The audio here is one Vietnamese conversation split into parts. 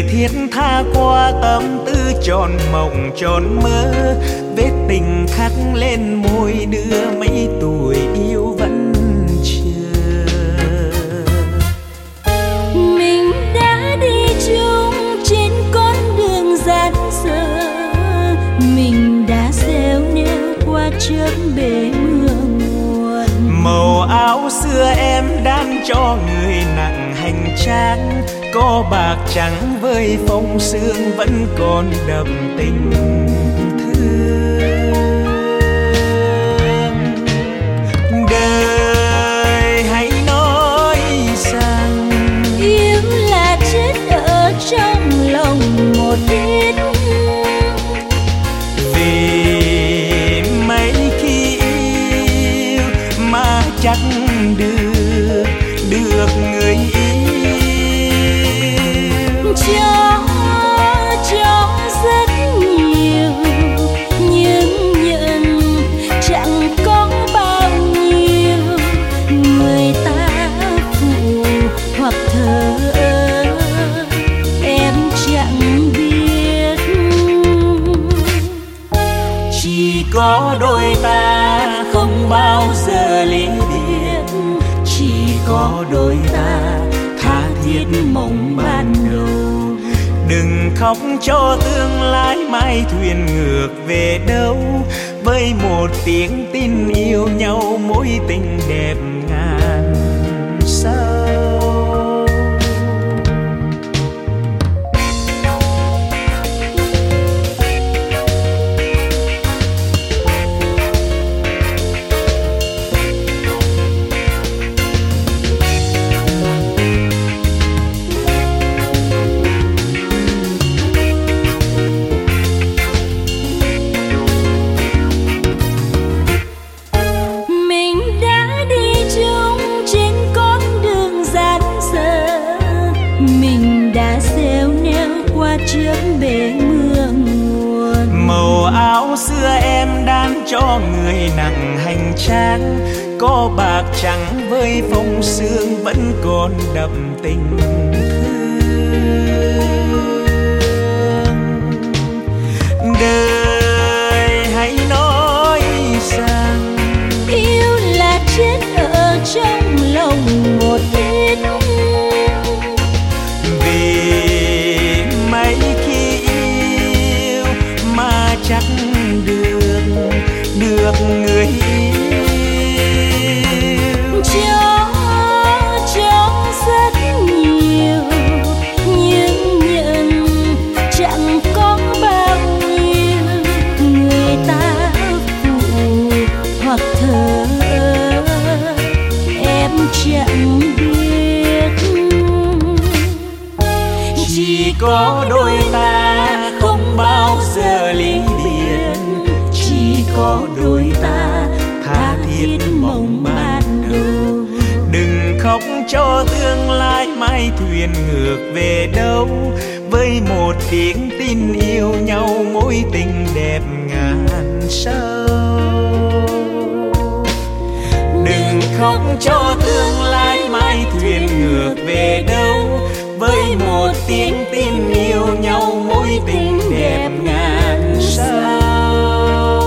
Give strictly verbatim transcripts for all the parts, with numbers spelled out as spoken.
thiết tha qua tâm tư tròn mộng tròn mơ, vết tình khắc lên môi đưa mấy tuổi yêu vẫn chờ. Mình đã đi chung trên con đường gian dở, mình đã gieo nêu qua chớp bể mưa nguồn. Màu áo xưa em đan cho người nặng hành trang, có bạc trắng với phong sương vẫn còn đậm tình thương. Đời hãy nói rằng yêu là chết ở trong lòng một ít, vì mấy khi yêu mà chắc được được người yêu. Cho cho rất nhiều nhưng nhận chẳng có bao nhiêu, người ta phụ hoặc thờ ơ em chẳng biết. Chỉ có đôi ta không bao giờ ly biệt, chỉ có đôi ta tha thiết mộng ban đầu. Đừng khóc cho tương lai mai thuyền ngược về đâu, với một tiếng tin yêu nhau mối tình đẹp ngàn sao. Trước bể mưa nguồn. Màu áo xưa em đan cho người nặng hành trang, có bạc trắng với phong sương vẫn còn đậm tình thương. Đời hãy nói rằng yêu là chết ở trong lòng một ít, chắc được được người yêu. Cho cho rất nhiều nhưng nhận chẳng có bao nhiêu, người ta phụ hoặc thờ ơ em chẳng biết. Chỉ có đôi ta không bao giờ ly biệt, chỉ có đôi ta tha thiết mộng ban đầu. Đừng khóc cho tương lai mai thuyền ngược về đâu, với một tiếng tin yêu nhau mối tình đẹp ngàn sao. Đừng khóc cho tương lai mai thuyền ngược về đâu, với một tiếng tin yêu nhau mối tình đẹp ngàn sao.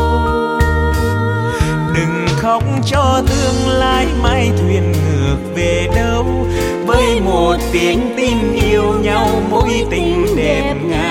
Đừng khóc cho tương lai mai thuyền ngược về đâu, với một tiếng tin yêu nhau mối tình đẹp ngàn